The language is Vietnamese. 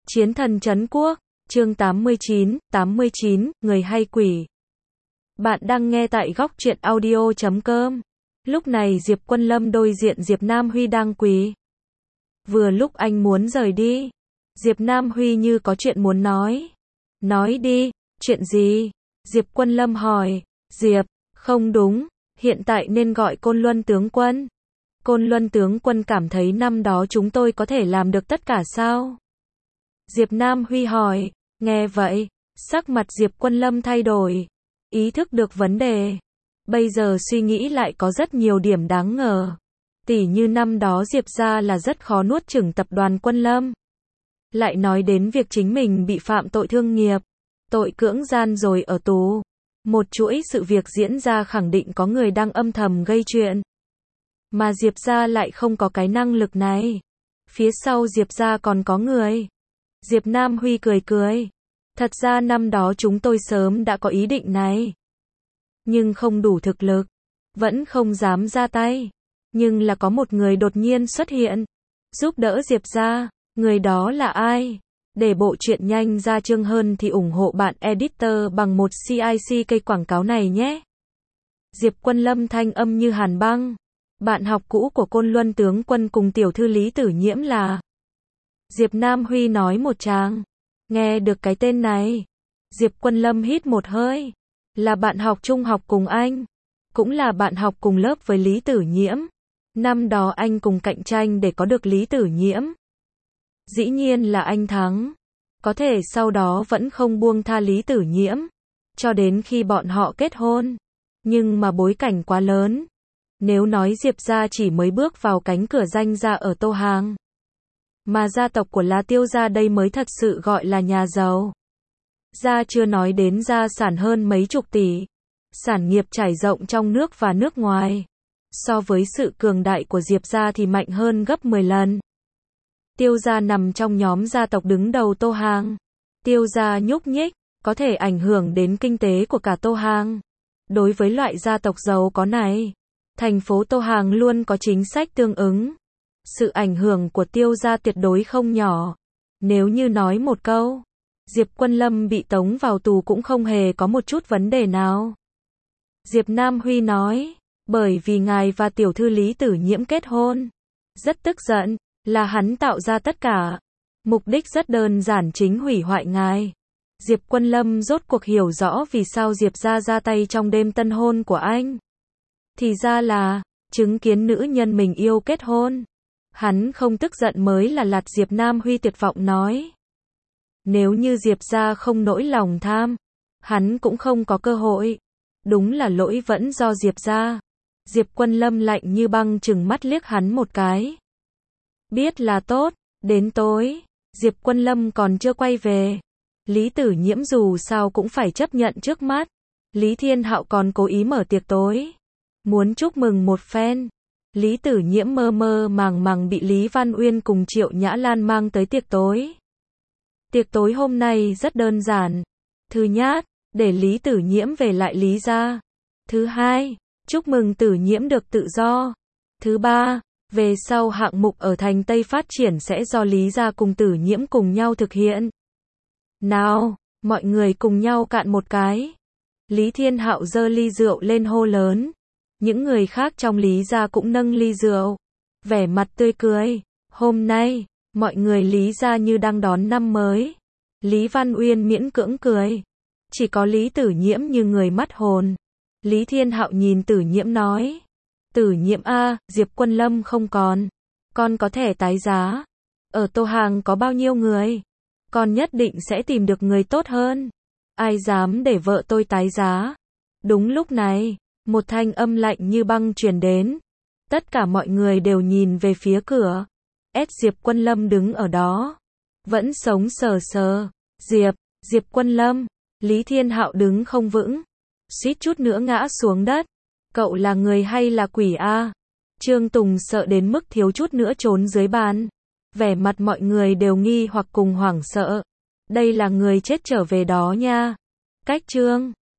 Chiến thần trấn quốc, chương 89, người hay quỷ. Bạn đang nghe tại góc truyện audio.com. Lúc này Diệp Quân Lâm đối diện Diệp Nam Huy đang quỳ. Vừa lúc anh muốn rời đi, Diệp Nam Huy như có chuyện muốn nói. Nói đi, chuyện gì? Diệp Quân Lâm hỏi. Diệp, không đúng, hiện tại nên gọi Côn Luân tướng quân. Côn Luân tướng quân cảm thấy năm đó chúng tôi có thể làm được tất cả sao? Diệp Nam Huy hỏi. Nghe vậy, sắc mặt Diệp Quân Lâm thay đổi. Ý thức được vấn đề. Bây giờ suy nghĩ lại có rất nhiều điểm đáng ngờ. Tỉ như năm đó Diệp gia là rất khó nuốt chửng tập đoàn Quân Lâm. Lại nói đến việc chính mình bị phạm tội thương nghiệp, tội cưỡng gian rồi ở tù. Một chuỗi sự việc diễn ra khẳng định có người đang âm thầm gây chuyện. Mà Diệp gia lại không có cái năng lực này. Phía sau Diệp gia còn có người. Diệp Nam Huy cười cười. Thật ra năm đó chúng tôi sớm đã có ý định này. Nhưng không đủ thực lực. Vẫn không dám ra tay. Nhưng là có một người đột nhiên xuất hiện. Giúp đỡ Diệp gia. Người đó là ai? Để bộ truyện nhanh ra chương hơn thì ủng hộ bạn editor bằng một CIC cây quảng cáo này nhé. Diệp Quân Lâm thanh âm như hàn băng. Bạn học cũ của Côn Luân tướng quân cùng tiểu thư Lý Tử Nhiễm là. Diệp Nam Huy nói một tràng. Nghe được cái tên này. Diệp Quân Lâm hít một hơi. Là bạn học trung học cùng anh. Cũng là bạn học cùng lớp với Lý Tử Nhiễm. Năm đó anh cùng cạnh tranh để có được Lý Tử Nhiễm. Dĩ nhiên là anh thắng. Có thể sau đó vẫn không buông tha Lý Tử Nhiễm. Cho đến khi bọn họ kết hôn. Nhưng mà bối cảnh quá lớn. Nếu nói Diệp gia chỉ mới bước vào cánh cửa danh gia ở Tô Hàng. Mà gia tộc của La Tiêu gia đây mới thật sự gọi là nhà giàu. Gia chưa nói đến gia sản hơn mấy chục tỷ. Sản nghiệp trải rộng trong nước và nước ngoài. So với sự cường đại của Diệp gia thì mạnh hơn gấp 10 lần. Tiêu gia nằm trong nhóm gia tộc đứng đầu Tô Hàng. Tiêu gia nhúc nhích, có thể ảnh hưởng đến kinh tế của cả Tô Hàng. Đối với loại gia tộc giàu có này, thành phố Tô Hàng luôn có chính sách tương ứng. Sự ảnh hưởng của Tiêu gia tuyệt đối không nhỏ. Nếu như nói một câu, Diệp Quân Lâm bị tống vào tù cũng không hề có một chút vấn đề nào. Diệp Nam Huy nói, bởi vì ngài và tiểu thư Lý Tử Nhiễm kết hôn. Rất tức giận, là hắn tạo ra tất cả. Mục đích rất đơn giản, chính hủy hoại ngài. Diệp Quân Lâm rốt cuộc hiểu rõ vì sao Diệp gia ra tay trong đêm tân hôn của anh. Thì ra là, chứng kiến nữ nhân mình yêu kết hôn. Hắn không tức giận mới là lạt. Diệp Nam Huy tuyệt vọng nói. Nếu như Diệp gia không nỗi lòng tham, hắn cũng không có cơ hội. Đúng là lỗi vẫn do Diệp gia. Diệp Quân Lâm lạnh như băng trừng mắt liếc hắn một cái. Biết là tốt, đến tối, Diệp Quân Lâm còn chưa quay về. Lý Tử Nhiễm dù sao cũng phải chấp nhận trước mắt. Lý Thiên Hạo còn cố ý mở tiệc tối. Muốn chúc mừng một phen. Lý Tử Nhiễm mơ mơ màng màng bị Lý Văn Uyên cùng Triệu Nhã Lan mang tới tiệc tối. Tiệc tối hôm nay rất đơn giản. Thứ nhất, để Lý Tử Nhiễm về lại Lý gia. Thứ hai, chúc mừng Tử Nhiễm được tự do. Thứ ba, về sau hạng mục ở thành Tây phát triển sẽ do Lý gia cùng Tử Nhiễm cùng nhau thực hiện. Nào, mọi người cùng nhau cạn một cái. Lý Thiên Hạo giơ ly rượu lên hô lớn. Những người khác trong Lý gia cũng nâng ly rượu. Vẻ mặt tươi cười. Hôm nay, mọi người Lý gia như đang đón năm mới. Lý Văn Uyên miễn cưỡng cười. Chỉ có Lý Tử Nhiễm như người mất hồn. Lý Thiên Hạo nhìn Tử Nhiễm nói. Tử Nhiễm a, Diệp Quân Lâm không còn. Con có thể tái giá. Ở Tô Hàng có bao nhiêu người? Con nhất định sẽ tìm được người tốt hơn. Ai dám để vợ tôi tái giá? Đúng lúc này, một thanh âm lạnh như băng truyền đến. Tất cả mọi người đều nhìn về phía cửa. Diệp Quân Lâm đứng ở đó. Vẫn sống sờ sờ. Diệp Quân Lâm. Lý Thiên Hạo đứng không vững. Suýt chút nữa ngã xuống đất. Cậu là người hay là quỷ a? Trương Tùng sợ đến mức thiếu chút nữa trốn dưới bàn. Vẻ mặt mọi người đều nghi hoặc cùng hoảng sợ. Đây là người chết trở về đó nha. Cách Trương